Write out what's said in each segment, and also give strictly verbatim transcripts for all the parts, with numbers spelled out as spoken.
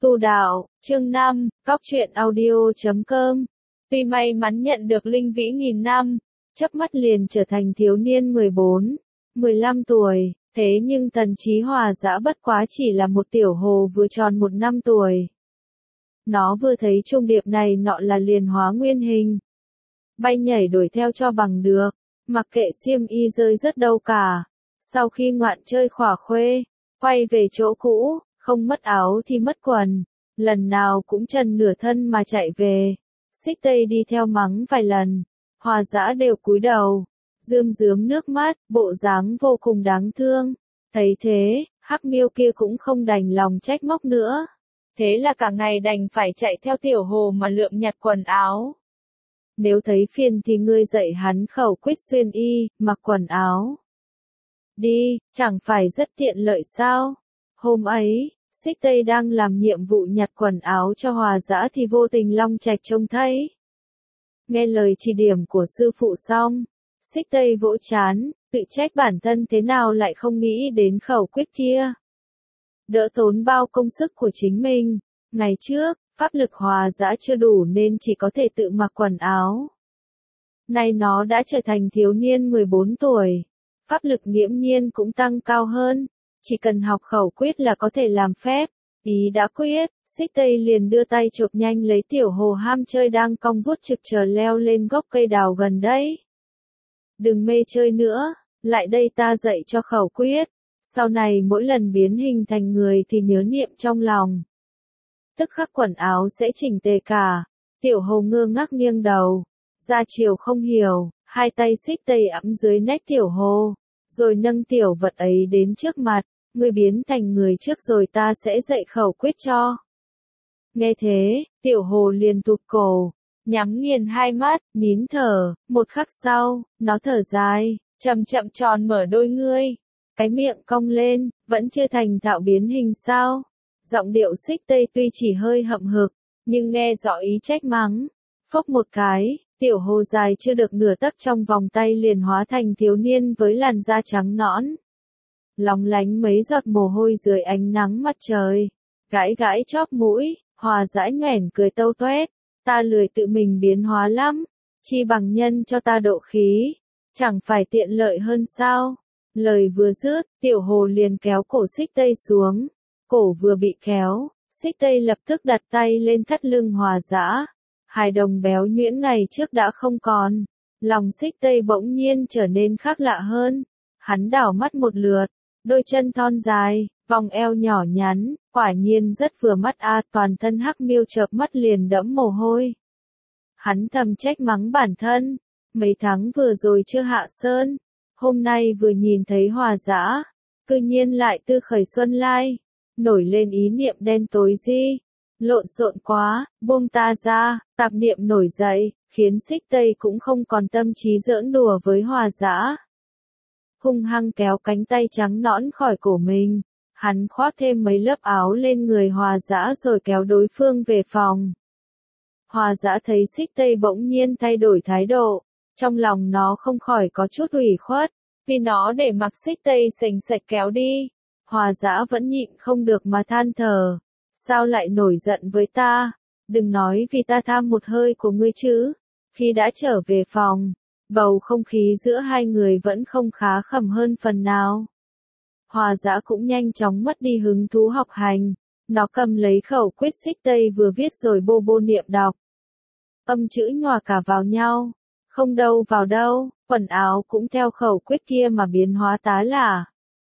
Tu đạo, chương năm, Cóc truyện audio chấm com. Tuy may mắn nhận được linh vĩ nghìn năm, chớp mắt liền trở thành thiếu niên mười bốn, mười lăm tuổi, thế nhưng Tần Chí Hòa dã bất quá chỉ là một tiểu hồ vừa tròn một năm tuổi. Nó vừa thấy trung điệp này nọ là liền hóa nguyên hình. Bay nhảy đuổi theo cho bằng được, mặc kệ xiêm y rơi rất đâu cả. Sau khi ngoạn chơi khỏa khuê, quay về chỗ cũ, không mất áo thì mất quần, lần nào cũng trần nửa thân mà chạy về. Xích Tây đi theo mắng vài lần, Hòa dã đều cúi đầu, rơm rớm nước mắt, bộ dáng vô cùng đáng thương. Thấy thế, Hắc Miêu kia cũng không đành lòng trách móc nữa. Thế là cả ngày đành phải chạy theo tiểu hồ mà lượm nhặt quần áo. Nếu thấy phiền thì ngươi dạy hắn khẩu quyết xuyên y, mặc quần áo. Đi, chẳng phải rất tiện lợi sao? Hôm ấy, Xích Tây đang làm nhiệm vụ nhặt quần áo cho Hòa dã thì vô tình Long Trạch trông thấy. Nghe lời chỉ điểm của sư phụ xong, Xích Tây vỗ chán, tự trách bản thân thế nào lại không nghĩ đến khẩu quyết kia. Đỡ tốn bao công sức của chính mình, ngày trước, pháp lực Hòa dã chưa đủ nên chỉ có thể tự mặc quần áo. Nay nó đã trở thành thiếu niên mười bốn tuổi, pháp lực nghiễm nhiên cũng tăng cao hơn. Chỉ cần học khẩu quyết là có thể làm phép, ý đã quyết, Xích Tây liền đưa tay chộp nhanh lấy tiểu hồ ham chơi đang cong vuốt trực chờ leo lên gốc cây đào gần đấy. Đừng mê chơi nữa, lại đây ta dạy cho khẩu quyết, sau này mỗi lần biến hình thành người thì nhớ niệm trong lòng. Tức khắc quần áo sẽ chỉnh tề cả, tiểu hồ ngơ ngác nghiêng đầu, ra chiều không hiểu, hai tay Xích Tây ẵm dưới nách tiểu hồ. Rồi nâng tiểu vật ấy đến trước mặt, ngươi biến thành người trước rồi ta sẽ dạy khẩu quyết cho. Nghe thế, tiểu hồ liền tụt cổ, nhắm nghiền hai mắt, nín thở, một khắc sau, nó thở dài, chậm chậm tròn mở đôi ngươi, cái miệng cong lên, vẫn chưa thành thạo biến hình sao. Giọng điệu Xích Tây tuy chỉ hơi hậm hực, nhưng nghe rõ ý trách mắng, phốc một cái. Tiểu hồ dài chưa được nửa tấc trong vòng tay liền hóa thành thiếu niên với làn da trắng nõn. Lóng lánh mấy giọt mồ hôi dưới ánh nắng mặt trời. Gãi gãi chóp mũi, Hòa dã nhoẻn cười tâu toét. Ta lười tự mình biến hóa lắm. Chi bằng nhân cho ta độ khí. Chẳng phải tiện lợi hơn sao? Lời vừa dứt, tiểu hồ liền kéo cổ Xích Tây xuống. Cổ vừa bị kéo, Xích Tây lập tức đặt tay lên thắt lưng Hòa dã. Hài đồng béo nhuyễn ngày trước đã không còn, lòng Xích Tây bỗng nhiên trở nên khác lạ hơn. Hắn đảo mắt một lượt, đôi chân thon dài, vòng eo nhỏ nhắn, quả nhiên rất vừa mắt a, à, toàn thân Hắc Miêu chợp mắt liền đẫm mồ hôi. Hắn thầm trách mắng bản thân, mấy tháng vừa rồi chưa hạ sơn, hôm nay vừa nhìn thấy Hòa dã, cư nhiên lại tư khởi xuân lai, nổi lên ý niệm đen tối gì. Lộn xộn quá, buông ta ra, tạp niệm nổi dậy, khiến Xích Tây cũng không còn tâm trí giỡn đùa với Hòa dã. Hung hăng kéo cánh tay trắng nõn khỏi cổ mình, hắn khoác thêm mấy lớp áo lên người Hòa dã rồi kéo đối phương về phòng. Hòa dã thấy Xích Tây bỗng nhiên thay đổi thái độ, trong lòng nó không khỏi có chút ủy khuất, vì nó để mặc Xích Tây sành sạch kéo đi. Hòa dã vẫn nhịn không được mà than thở. Sao lại nổi giận với ta? Đừng nói vì ta tham một hơi của ngươi chứ. Khi đã trở về phòng, bầu không khí giữa hai người vẫn không khá khẩm hơn phần nào. Hòa dã cũng nhanh chóng mất đi hứng thú học hành. Nó cầm lấy khẩu quyết Xích Tây vừa viết rồi bô bô niệm đọc. Âm chữ nhòa cả vào nhau. Không đâu vào đâu, quần áo cũng theo khẩu quyết kia mà biến hóa tá lả.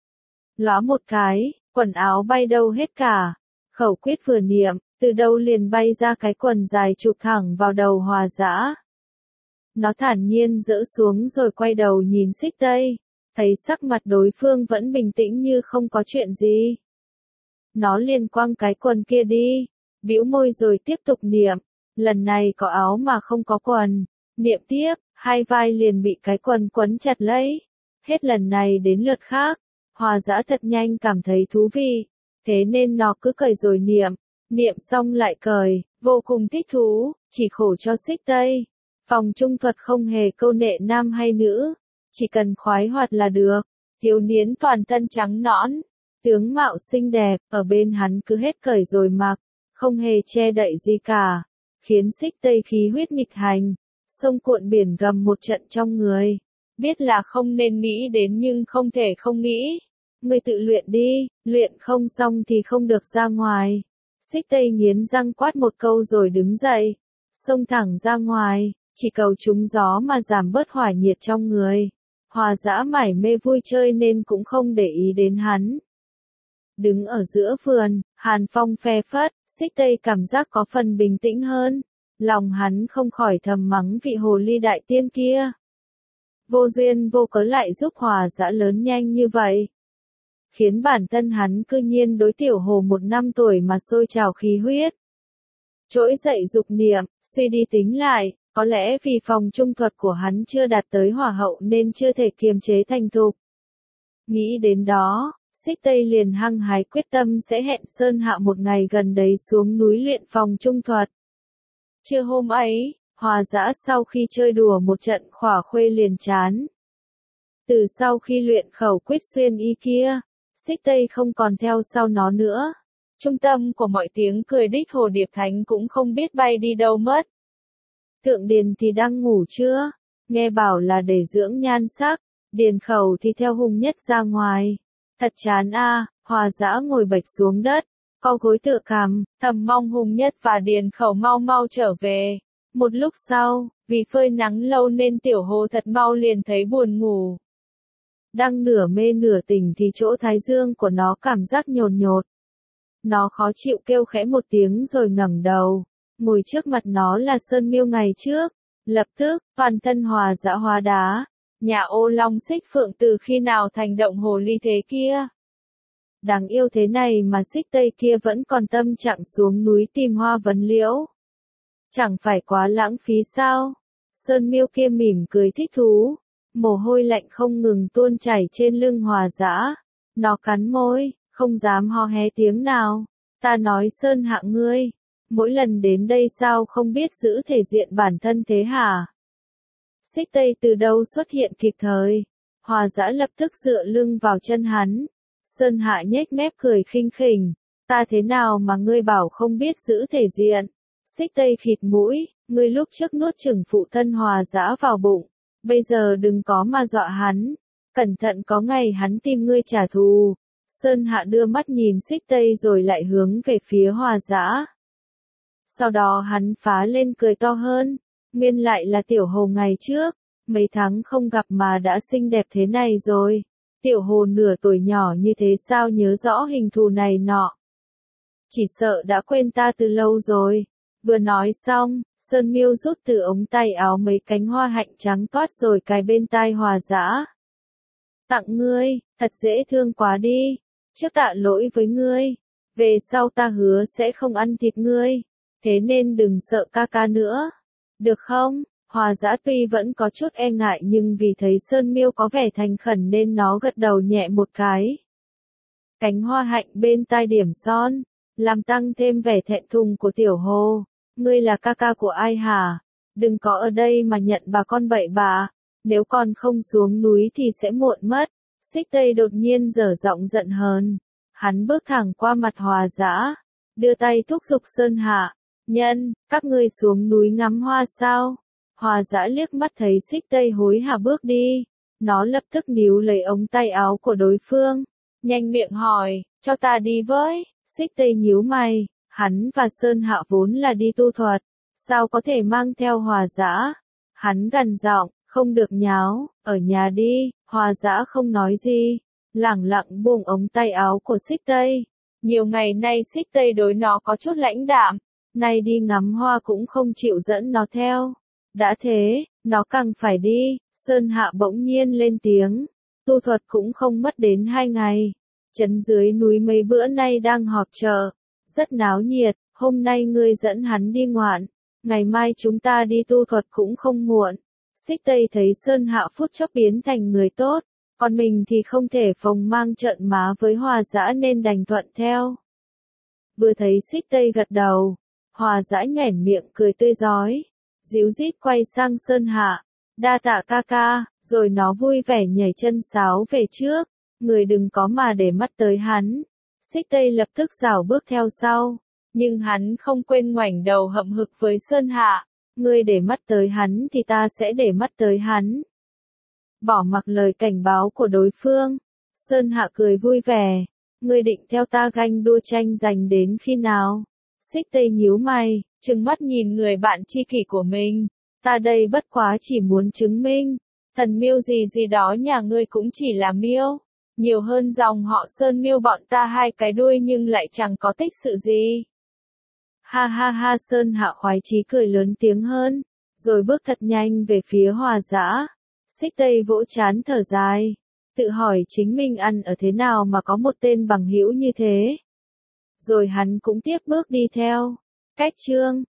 Lóa một cái, quần áo bay đâu hết cả. Khẩu quyết vừa niệm, từ đâu liền bay ra cái quần dài chụp thẳng vào đầu Hòa dã. Nó thản nhiên dỡ xuống rồi quay đầu nhìn Xích Tây, thấy sắc mặt đối phương vẫn bình tĩnh như không có chuyện gì. Nó liền quăng cái quần kia đi, bĩu môi rồi tiếp tục niệm, lần này có áo mà không có quần, niệm tiếp, hai vai liền bị cái quần quấn chặt lấy. Hết lần này đến lượt khác, Hòa dã thật nhanh cảm thấy thú vị. Thế nên nó cứ cởi rồi niệm, niệm xong lại cởi, vô cùng thích thú, chỉ khổ cho Xích Tây. Phòng trung thuật không hề câu nệ nam hay nữ, chỉ cần khoái hoạt là được. Thiếu niên toàn thân trắng nõn, tướng mạo xinh đẹp, ở bên hắn cứ hết cởi rồi mặc, không hề che đậy gì cả, khiến Xích Tây khí huyết nghịch hành, sông cuộn biển gầm một trận trong người. Biết là không nên nghĩ đến nhưng không thể không nghĩ. Ngươi tự luyện đi, luyện không xong thì không được ra ngoài. Xích Tây nghiến răng quát một câu rồi đứng dậy, xông thẳng ra ngoài, chỉ cầu trúng gió mà giảm bớt hỏa nhiệt trong người. Hòa Dã mải mê vui chơi nên cũng không để ý đến hắn. Đứng ở giữa vườn, hàn phong phe phất, Xích Tây cảm giác có phần bình tĩnh hơn. Lòng hắn không khỏi thầm mắng vị hồ ly đại tiên kia. Vô duyên vô cớ lại giúp Hòa Dã lớn nhanh như vậy. Khiến bản thân hắn cư nhiên đối tiểu hồ một năm tuổi mà sôi trào khí huyết. Trỗi dậy dục niệm, suy đi tính lại, có lẽ vì phòng trung thuật của hắn chưa đạt tới hỏa hậu nên chưa thể kiềm chế thành thục. Nghĩ đến đó, Xích Tây liền hăng hái quyết tâm sẽ hẹn Sơn Hạ một ngày gần đấy xuống núi luyện phòng trung thuật. Trưa hôm ấy, Hòa Dã sau khi chơi đùa một trận khỏa khuê liền chán. Từ sau khi luyện khẩu quyết xuyên y kia, Xích Tây không còn theo sau nó nữa. Trung tâm của mọi tiếng cười đích Hồ Điệp Thánh cũng không biết bay đi đâu mất. Thượng Điền thì đang ngủ chưa? Nghe bảo là để dưỡng nhan sắc, Điền Khẩu thì theo Hùng Nhất ra ngoài. Thật chán a, à, Hòa Dã ngồi bạch xuống đất, co gối tựa cằm, thầm mong Hùng Nhất và Điền Khẩu mau mau trở về. Một lúc sau, vì phơi nắng lâu nên tiểu hồ thật mau liền thấy buồn ngủ. Đang nửa mê nửa tỉnh thì chỗ thái dương của nó cảm giác nhồn nhột. Nó khó chịu kêu khẽ một tiếng rồi ngẩng đầu. Ngồi trước mặt nó là Sơn Miêu ngày trước. Lập tức, toàn thân Hòa Dã hóa đá. Nhà ô long Xích Phượng từ khi nào thành động hồ ly thế kia? Đáng yêu thế này mà Xích Tây kia vẫn còn tâm trạng xuống núi tìm hoa vấn liễu. Chẳng phải quá lãng phí sao? Sơn Miêu kia mỉm cười thích thú. Mồ hôi lạnh không ngừng tuôn chảy trên lưng Hòa Dã. Nó cắn môi, không dám ho hé tiếng nào. Ta nói Sơn Hạ ngươi, mỗi lần đến đây sao không biết giữ thể diện bản thân thế hả? Xích Tây từ đâu xuất hiện kịp thời. Hòa Dã lập tức dựa lưng vào chân hắn. Sơn Hạ nhếch mép cười khinh khỉnh. Ta thế nào mà ngươi bảo không biết giữ thể diện? Xích Tây khịt mũi, ngươi lúc trước nuốt chửng phụ thân Hòa Dã vào bụng. Bây giờ đừng có mà dọa hắn. Cẩn thận có ngày hắn tìm ngươi trả thù. Sơn Hạ đưa mắt nhìn Xích Tây rồi lại hướng về phía Hòa Dã. Sau đó hắn phá lên cười to hơn. Nguyên lại là tiểu hồ ngày trước. Mấy tháng không gặp mà đã xinh đẹp thế này rồi. Tiểu hồ nửa tuổi nhỏ như thế sao nhớ rõ hình thù này nọ. Chỉ sợ đã quên ta từ lâu rồi. Vừa nói xong, Sơn Miêu rút từ ống tay áo mấy cánh hoa hạnh trắng toát rồi cài bên tai Hòa Dã. Tặng ngươi, thật dễ thương quá đi. Trước tạ lỗi với ngươi. Về sau ta hứa sẽ không ăn thịt ngươi. Thế nên đừng sợ ca ca nữa. Được không? Hòa Dã tuy vẫn có chút e ngại nhưng vì thấy Sơn Miêu có vẻ thành khẩn nên nó gật đầu nhẹ một cái. Cánh hoa hạnh bên tai điểm son, làm tăng thêm vẻ thẹn thùng của tiểu hồ. Ngươi là ca ca của ai hả? Đừng có ở đây mà nhận bà con bậy bạ. Nếu con không xuống núi thì sẽ muộn mất. Xích Tây đột nhiên dở giọng giận hờn. Hắn bước thẳng qua mặt Hòa Dã, đưa tay thúc giục Sơn Hạ. Nhân, các ngươi xuống núi ngắm hoa sao? Hòa Dã liếc mắt thấy Xích Tây hối hả bước đi. Nó lập tức níu lấy ống tay áo của đối phương. Nhanh miệng hỏi, cho ta đi với. Xích Tây nhíu mày, hắn và Sơn Hạ vốn là đi tu thuật. Sao có thể mang theo Hòa Dã? Hắn gằn giọng, không được nháo, ở nhà đi. Hòa Dã không nói gì, lẳng lặng buông ống tay áo của Xích Tây. Nhiều ngày nay Xích Tây đối nó có chút lãnh đạm. Nay đi ngắm hoa cũng không chịu dẫn nó theo. Đã thế, nó càng phải đi. Sơn Hạ bỗng nhiên lên tiếng. Tu thuật cũng không mất đến hai ngày. Trấn dưới núi mấy bữa nay đang họp chợ. Rất náo nhiệt, hôm nay ngươi dẫn hắn đi ngoạn. Ngày mai chúng ta đi tu thuật cũng không muộn. Xích Tây thấy Sơn Hạ phút chốc biến thành người tốt. Còn mình thì không thể phồng mang trợn má với Hòa Dã nên đành thuận theo. Vừa thấy Xích Tây gật đầu. Hòa Dã nhoẻn miệng cười tươi rói. Díu dít quay sang Sơn Hạ. Đa tạ ca ca, rồi nó vui vẻ nhảy chân sáo về trước. Người đừng có mà để mắt tới hắn. Xích Tây lập tức rảo bước theo sau. Nhưng hắn không quên ngoảnh đầu hậm hực với Sơn Hạ. Ngươi để mắt tới hắn thì ta sẽ để mắt tới hắn. Bỏ mặc lời cảnh báo của đối phương, Sơn Hạ cười vui vẻ. Ngươi định theo ta ganh đua tranh giành đến khi nào? Xích Tây nhíu mày, trừng mắt nhìn người bạn tri kỷ của mình. Ta đây bất quá chỉ muốn chứng minh, thần miêu gì gì đó nhà ngươi cũng chỉ là miêu. Nhiều hơn dòng họ Sơn miêu bọn ta hai cái đuôi nhưng lại chẳng có tích sự gì. Ha ha ha, Sơn Hạ khoái chí cười lớn tiếng hơn, rồi bước thật nhanh về phía Hòa Dã. Xích Tây vỗ trán thở dài, tự hỏi chính mình ăn ở thế nào mà có một tên bằng hữu như thế. Rồi hắn cũng tiếp bước đi theo. Cách chương